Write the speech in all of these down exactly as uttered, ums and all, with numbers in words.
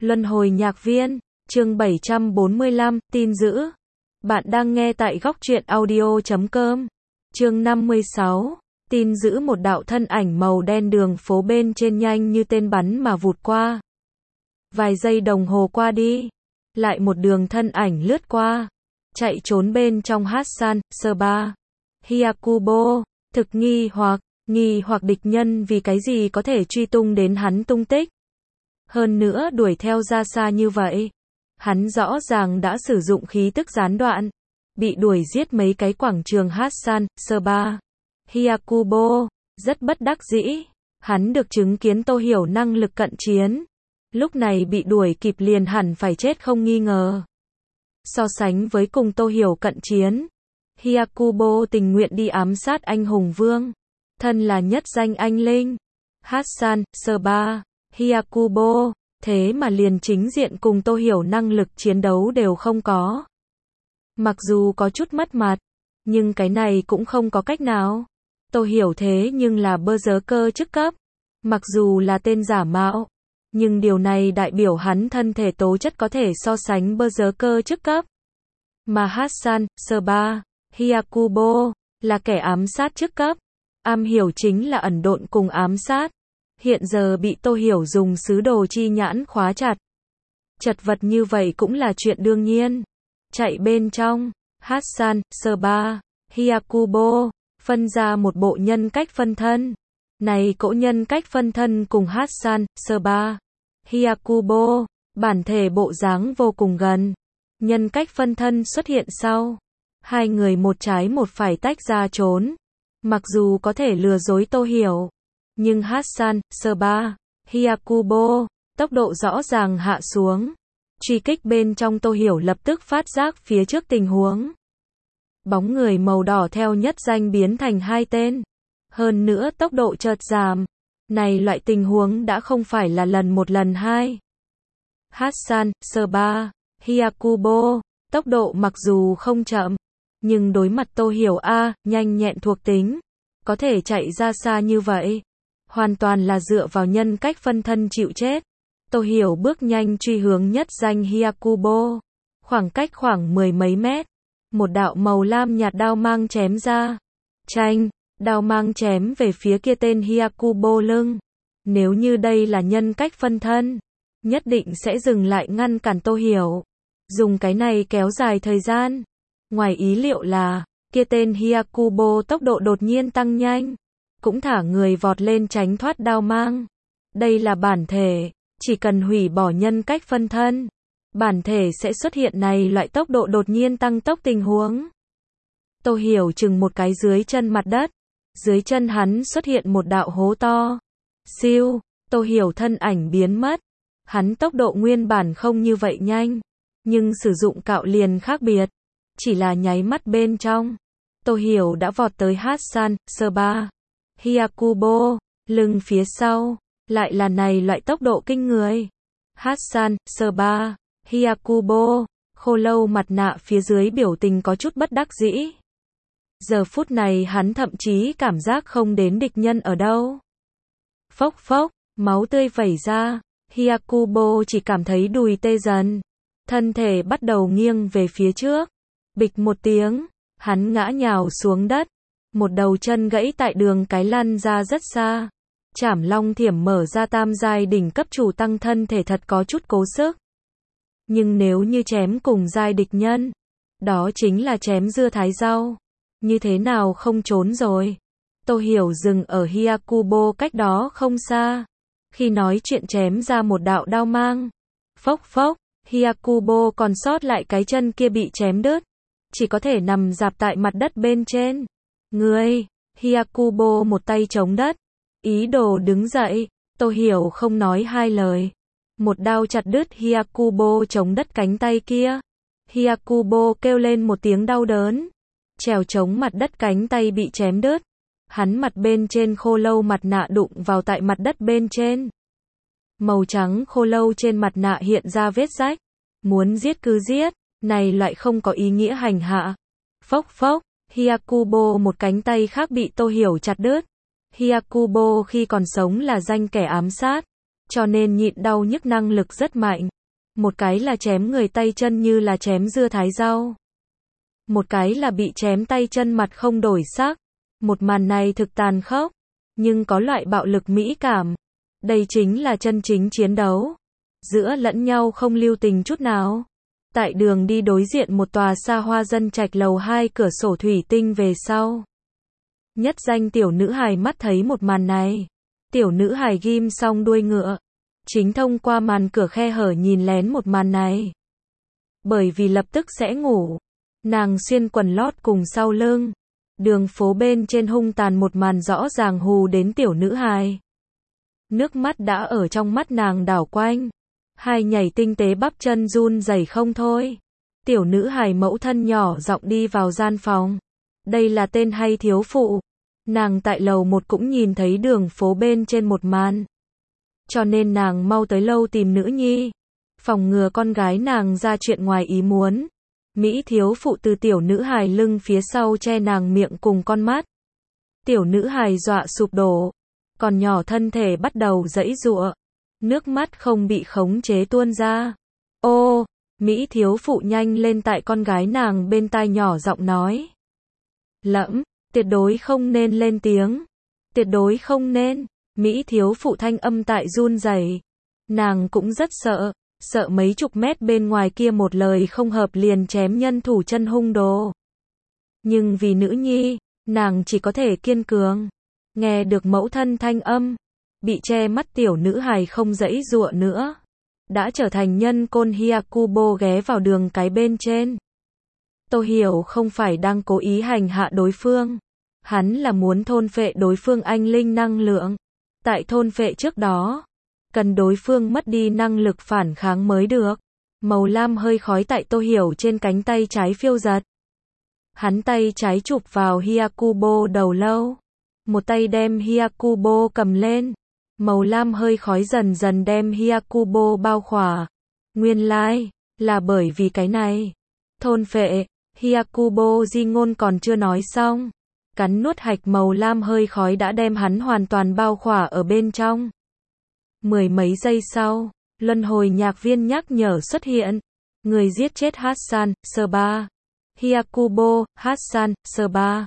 Luân hồi nhạc viên, chương bảy trăm bốn mươi lăm, tin dữ. Bạn đang nghe tại góc truyện audio chấm com. Chương năm mươi sáu, tin dữ. Một đạo thân ảnh màu đen đường phố bên trên nhanh như tên bắn mà vụt qua. Vài giây đồng hồ qua đi, lại một đường thân ảnh lướt qua, chạy trốn bên trong Hassan, Seba, Hyakubo, thực nghi hoặc, nghi hoặc địch nhân vì cái gì có thể truy tung đến hắn tung tích. Hơn nữa đuổi theo ra xa như vậy. Hắn rõ ràng đã sử dụng khí tức gián đoạn, bị đuổi giết mấy cái quảng trường Hassan, Seba, Hyakubo, rất bất đắc dĩ. Hắn được chứng kiến Tô Hiểu năng lực cận chiến. Lúc này bị đuổi kịp liền hẳn phải chết không nghi ngờ. So sánh với cùng Tô Hiểu cận chiến, Hyakubo tình nguyện đi ám sát anh hùng vương. Thân là nhất danh anh linh. Hassan, Seba, Hyakubo, thế mà liền chính diện cùng Tô Hiểu năng lực chiến đấu đều không có. Mặc dù có chút mất mặt, nhưng cái này cũng không có cách nào. Tô Hiểu thế nhưng là berserker chức cấp. Mặc dù là tên giả mạo, nhưng điều này đại biểu hắn thân thể tố chất có thể so sánh berserker chức cấp. Mà Hassan, Seba, Hyakubo, là kẻ ám sát chức cấp. Am hiểu chính là ẩn độn cùng ám sát. Hiện giờ bị Tô Hiểu dùng sứ đồ chi nhãn khóa chặt. Chật vật như vậy cũng là chuyện đương nhiên. Chạy bên trong, Hassan, Seba, Hyakubo, phân ra một bộ nhân cách phân thân. Này cỗ nhân cách phân thân cùng Hassan, Seba, Hyakubo, bản thể bộ dáng vô cùng gần. Nhân cách phân thân xuất hiện sau. Hai người một trái một phải tách ra trốn. Mặc dù có thể lừa dối Tô Hiểu, nhưng Hassan, Seba, Hyakubo, tốc độ rõ ràng hạ xuống. Truy kích bên trong Tô Hiểu lập tức phát giác phía trước tình huống. Bóng người màu đỏ theo nhất danh biến thành hai tên. Hơn nữa tốc độ chợt giảm. Này loại tình huống đã không phải là lần một lần hai. Hassan, Seba, Hyakubo, tốc độ mặc dù không chậm, nhưng đối mặt Tô Hiểu A, nhanh nhẹn thuộc tính, có thể chạy ra xa như vậy. Hoàn toàn là dựa vào nhân cách phân thân chịu chết. Tô Hiểu bước nhanh truy hướng nhất danh Hyakubo. Khoảng cách khoảng mười mấy mét. Một đạo màu lam nhạt đao mang chém ra. Chanh, đao mang chém về phía kia tên Hyakubo lưng. Nếu như đây là nhân cách phân thân, nhất định sẽ dừng lại ngăn cản Tô Hiểu. Dùng cái này kéo dài thời gian. Ngoài ý liệu là, kia tên Hyakubo tốc độ đột nhiên tăng nhanh. Cũng thả người vọt lên tránh thoát đao mang. Đây là bản thể, chỉ cần hủy bỏ nhân cách phân thân, bản thể sẽ xuất hiện này loại tốc độ đột nhiên tăng tốc tình huống. Tô Hiểu chừng một cái dưới chân mặt đất, dưới chân hắn xuất hiện một đạo hố to. Siêu, Tô Hiểu thân ảnh biến mất. Hắn tốc độ nguyên bản không như vậy nhanh, nhưng sử dụng cạo liền khác biệt. Chỉ là nháy mắt bên trong, Tô Hiểu đã vọt tới Hassan, Seba, Hyakubo, lưng phía sau, lại là này loại tốc độ kinh người. Hassan, Seba, Hyakubo, khô lâu mặt nạ phía dưới biểu tình có chút bất đắc dĩ. Giờ phút này hắn thậm chí cảm giác không đến địch nhân ở đâu. Phốc phốc, máu tươi vẩy ra, Hyakubo chỉ cảm thấy đùi tê dần. Thân thể bắt đầu nghiêng về phía trước. Bịch một tiếng, hắn ngã nhào xuống đất. Một đầu chân gãy tại đường cái lăn ra rất xa. Trảm long thiểm mở ra tam giai đỉnh cấp chủ tăng thân thể thật có chút cố sức. Nhưng nếu như chém cùng giai địch nhân, đó chính là chém dưa thái rau. Như thế nào không trốn rồi. Tô Hiểu dừng ở Hyakubo cách đó không xa. Khi nói chuyện chém ra một đạo đao mang. Phốc phốc, Hyakubo còn sót lại cái chân kia bị chém đứt. Chỉ có thể nằm rạp tại mặt đất bên trên. Ngươi, Hyakubo một tay chống đất. Ý đồ đứng dậy, Tô Hiểu không nói hai lời. Một đao chặt đứt Hyakubo chống đất cánh tay kia. Hyakubo kêu lên một tiếng đau đớn. Trèo chống mặt đất cánh tay bị chém đứt. Hắn mặt bên trên khô lâu mặt nạ đụng vào tại mặt đất bên trên. Màu trắng khô lâu trên mặt nạ hiện ra vết rách. Muốn giết cứ giết, này lại không có ý nghĩa hành hạ. Phốc phốc, Hyakubo một cánh tay khác bị Tô Hiểu chặt đứt. Hyakubo khi còn sống là danh kẻ ám sát. cho nên nhịn đau nhức năng lực rất mạnh. Một cái là chém người tay chân như là chém dưa thái rau. Một cái là bị chém tay chân mặt không đổi sắc. Một màn này thực tàn khốc, nhưng có loại bạo lực mỹ cảm. Đây chính là chân chính chiến đấu. Giữa lẫn nhau không lưu tình chút nào. Tại đường đi đối diện một tòa xa hoa dân trạch lầu hai cửa sổ thủy tinh về sau. Nhất danh tiểu nữ hài mắt thấy một màn này. Tiểu nữ hài ghim xong đuôi ngựa. Chính thông qua màn cửa khe hở nhìn lén một màn này. Bởi vì lập tức sẽ ngủ. Nàng xuyên quần lót cùng sau lưng. Đường phố bên trên hung tàn một màn rõ ràng hù đến tiểu nữ hài. Nước mắt đã ở trong mắt nàng đảo quanh. Hai nhảy tinh tế bắp chân run rẩy không thôi. Tiểu nữ hài mẫu thân nhỏ giọng đi vào gian phòng. Đây là tên hay thiếu phụ. Nàng tại lầu một cũng nhìn thấy đường phố bên trên một màn. Cho nên nàng mau tới lâu tìm nữ nhi. Phòng ngừa con gái nàng ra chuyện ngoài ý muốn. Mỹ thiếu phụ từ tiểu nữ hài lưng phía sau che nàng miệng cùng con mắt. Tiểu nữ hài dọa sụp đổ. Còn nhỏ thân thể bắt đầu giãy giụa. Nước mắt không bị khống chế tuôn ra. Ô, Mỹ thiếu phụ nhanh lên tại con gái nàng bên tai nhỏ giọng nói. Lẫm, tuyệt đối không nên lên tiếng. Tuyệt đối không nên. Mỹ thiếu phụ thanh âm tại run rẩy. Nàng cũng rất sợ. Sợ mấy chục mét bên ngoài kia một lời không hợp liền chém nhân thủ chân hung đồ. Nhưng vì nữ nhi, nàng chỉ có thể kiên cường. Nghe được mẫu thân thanh âm. Bị che mắt tiểu nữ hài không giãy giụa nữa. Đã trở thành nhân côn Hyakubo ghé vào đường cái bên trên. Tô Hiểu không phải đang cố ý hành hạ đối phương. Hắn là muốn thôn phệ đối phương anh linh năng lượng. Tại thôn phệ trước đó, cần đối phương mất đi năng lực phản kháng mới được. Màu lam hơi khói tại Tô Hiểu trên cánh tay trái phiêu giật. Hắn tay trái chụp vào Hyakubo đầu lâu. Một tay đem Hyakubo cầm lên. Màu lam hơi khói dần dần đem Hyakubo bao khỏa. Nguyên lai, like, là bởi vì cái này. Thôn phệ, Hyakubo di ngôn còn chưa nói xong. Cắn nuốt hạch màu lam hơi khói đã đem hắn hoàn toàn bao khỏa ở bên trong. Mười mấy giây sau, luân hồi nhạc viên nhắc nhở xuất hiện. Người giết chết Hassan, sơ ba. Hyakubo, Hassan, sơ ba.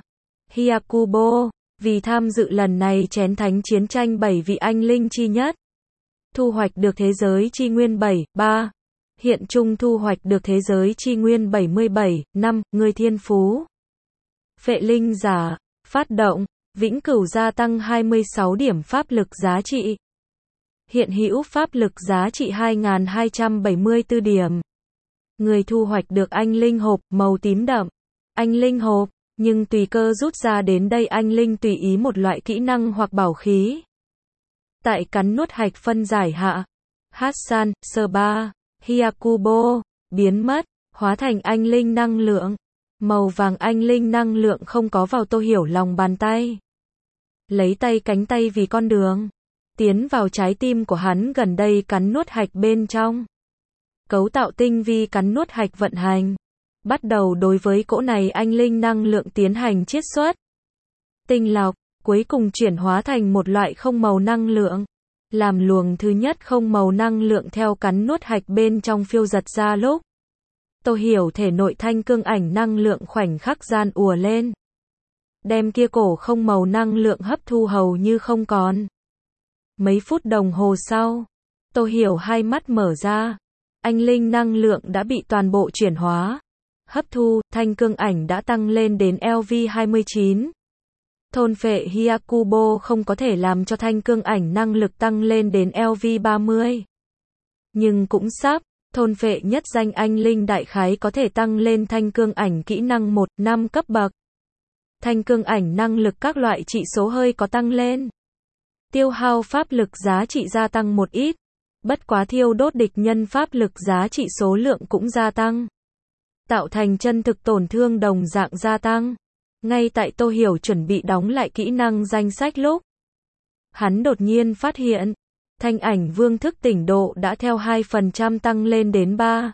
Hyakubo, vì tham dự lần này chén thánh chiến tranh bảy vị anh linh chi nhất. Thu hoạch được thế giới chi nguyên bảy, ba. Hiện chung thu hoạch được thế giới chi nguyên bảy mươi bảy, năm, người thiên phú. Phệ linh giả, phát động, vĩnh cửu gia tăng hai mươi sáu điểm pháp lực giá trị. Hiện hữu pháp lực giá trị hai nghìn hai trăm bảy mươi tư điểm. Người thu hoạch được anh linh hộp màu tím đậm. Anh linh hộp, nhưng tùy cơ rút ra đến đây anh linh tùy ý một loại kỹ năng hoặc bảo khí. Tại cắn nuốt hạch phân giải hạ, Hassan, sơ ba, Hyakubo, biến mất, hóa thành anh linh năng lượng. Màu vàng anh linh năng lượng không có vào Tô Hiểu lòng bàn tay. Lấy tay cánh tay vì con đường. Tiến vào trái tim của hắn gần đây cắn nuốt hạch bên trong. Cấu tạo tinh vi cắn nuốt hạch vận hành. Bắt đầu đối với cỗ này anh linh năng lượng tiến hành chiết xuất. Tinh lọc, cuối cùng chuyển hóa thành một loại không màu năng lượng. Làm luồng thứ nhất không màu năng lượng theo cắn nuốt hạch bên trong phiêu giật ra lúc. Tô Hiểu thể nội thanh cương ảnh năng lượng khoảnh khắc gian ùa lên. Đem kia cổ không màu năng lượng hấp thu hầu như không còn. Mấy phút đồng hồ sau, Tô Hiểu hai mắt mở ra. Anh linh năng lượng đã bị toàn bộ chuyển hóa. Hấp thu, thanh cương ảnh đã tăng lên đến L V hai mươi chín. Thôn phệ Hyakubo không có thể làm cho thanh cương ảnh năng lực tăng lên đến L V ba mươi. Nhưng cũng sắp, thôn phệ nhất danh anh linh đại khái có thể tăng lên thanh cương ảnh kỹ năng một năm cấp bậc. Thanh cương ảnh năng lực các loại trị số hơi có tăng lên. Tiêu hao pháp lực giá trị gia tăng một ít. Bất quá thiêu đốt địch nhân pháp lực giá trị số lượng cũng gia tăng. Tạo thành chân thực tổn thương đồng dạng gia tăng. Ngay tại Tô Hiểu chuẩn bị đóng lại kỹ năng danh sách lúc. Hắn đột nhiên phát hiện. Thanh ảnh vương thức tỉnh độ đã theo hai phần trăm tăng lên đến ba.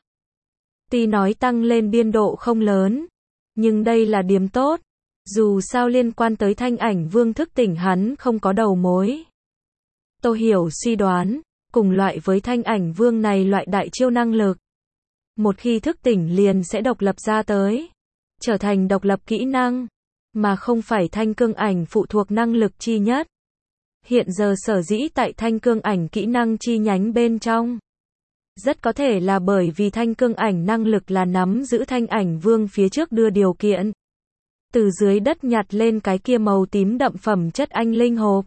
Tuy nói tăng lên biên độ không lớn. Nhưng đây là điểm tốt. Dù sao liên quan tới thanh ảnh vương thức tỉnh hắn không có đầu mối. Tô Hiểu suy đoán. cùng loại với thanh ảnh vương này loại đại chiêu năng lực. Một khi thức tỉnh liền sẽ độc lập ra tới, trở thành độc lập kỹ năng, mà không phải thanh cương ảnh phụ thuộc năng lực chi nhất. Hiện giờ sở dĩ tại thanh cương ảnh kỹ năng chi nhánh bên trong, rất có thể là bởi vì thanh cương ảnh năng lực là nắm giữ thanh ảnh vương phía trước đưa điều kiện. Từ dưới đất nhặt lên cái kia màu tím đậm phẩm chất anh linh hộp.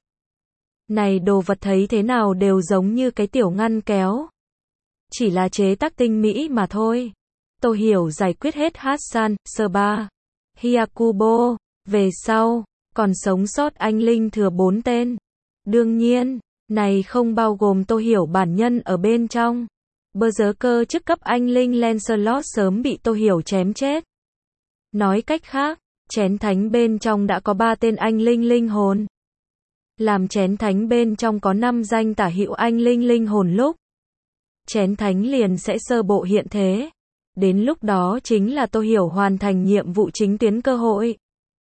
Này đồ vật thấy thế nào đều giống như cái tiểu ngăn kéo. Chỉ là chế tác tinh mỹ mà thôi. Tô Hiểu giải quyết hết Hassan, Sơ Ba, Hyakubo. Về sau, còn sống sót anh linh thừa bốn tên. Đương nhiên, này không bao gồm Tô Hiểu bản nhân ở bên trong. Berserker chức cấp anh linh Lancelot sớm bị Tô Hiểu chém chết. Nói cách khác, chén thánh bên trong đã có ba tên anh linh linh hồn. Làm chén thánh bên trong có năm danh tả hữu anh linh linh hồn lúc, chén thánh liền sẽ sơ bộ hiện thế. Đến lúc đó chính là Tô Hiểu hoàn thành nhiệm vụ chính tuyến cơ hội.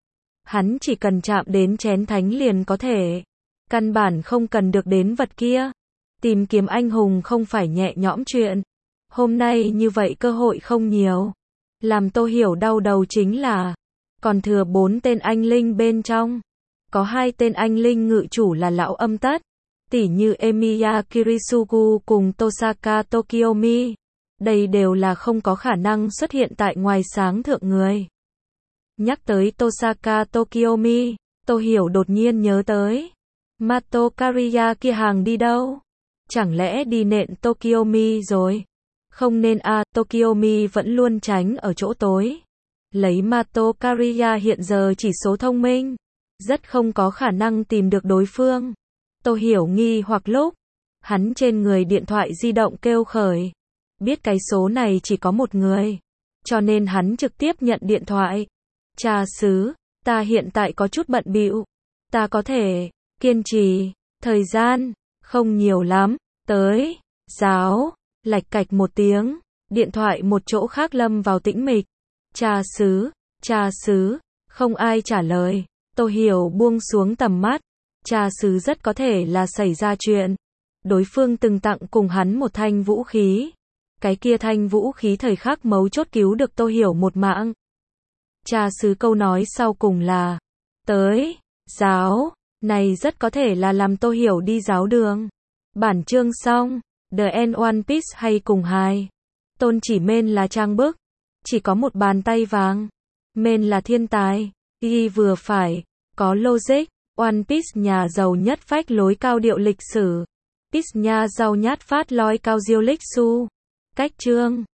Hắn chỉ cần chạm đến chén thánh liền có thể. Căn bản không cần được đến vật kia. Tìm kiếm anh hùng không phải nhẹ nhõm chuyện. Hôm nay như vậy cơ hội không nhiều. Làm Tô Hiểu đau đầu chính là còn thừa bốn tên anh linh bên trong. Có hai tên anh linh ngự chủ là lão âm tất. Tỉ như Emiya Kirisugu cùng Tosaka Tokiomi. Đây đều là không có khả năng xuất hiện tại ngoài sáng thượng người. Nhắc tới Tosaka Tokiomi, Tô Hiểu đột nhiên nhớ tới. Mato Kariya kia hàng đi đâu? Chẳng lẽ đi nện Tokiomi rồi? Không nên a, à, Tokiomi vẫn luôn tránh ở chỗ tối. Lấy Mato Kariya hiện giờ chỉ số thông minh, rất không có khả năng tìm được đối phương. Tô Hiểu nghi hoặc lúc, hắn trên người điện thoại di động kêu khởi. Biết cái số này chỉ có một người, cho nên hắn trực tiếp nhận điện thoại. Cha xứ, ta hiện tại có chút bận bịu, ta có thể kiên trì, thời gian không nhiều lắm. Tới, giáo, lạch cạch một tiếng, điện thoại một chỗ khác lâm vào tĩnh mịch. Cha xứ, cha xứ, không ai trả lời. Tô Hiểu buông xuống tầm mắt. Cha xứ rất có thể là xảy ra chuyện. Đối phương từng tặng cùng hắn một thanh vũ khí. Cái kia thanh vũ khí thời khắc mấu chốt cứu được Tô Hiểu một mạng. Cha xứ câu nói sau cùng là tới, giáo, này rất có thể là làm Tô Hiểu đi giáo đường. Bản chương xong, The End One Piece hay cùng hai. Tôn chỉ men là trang bức, chỉ có một bàn tay vàng. Men là thiên tài, ghi vừa phải, có logic. One Piece nhà giàu nhất phách lối cao điệu lịch sử. Piece nhà giàu nhát phát loi cao diêu lịch su. Cách chương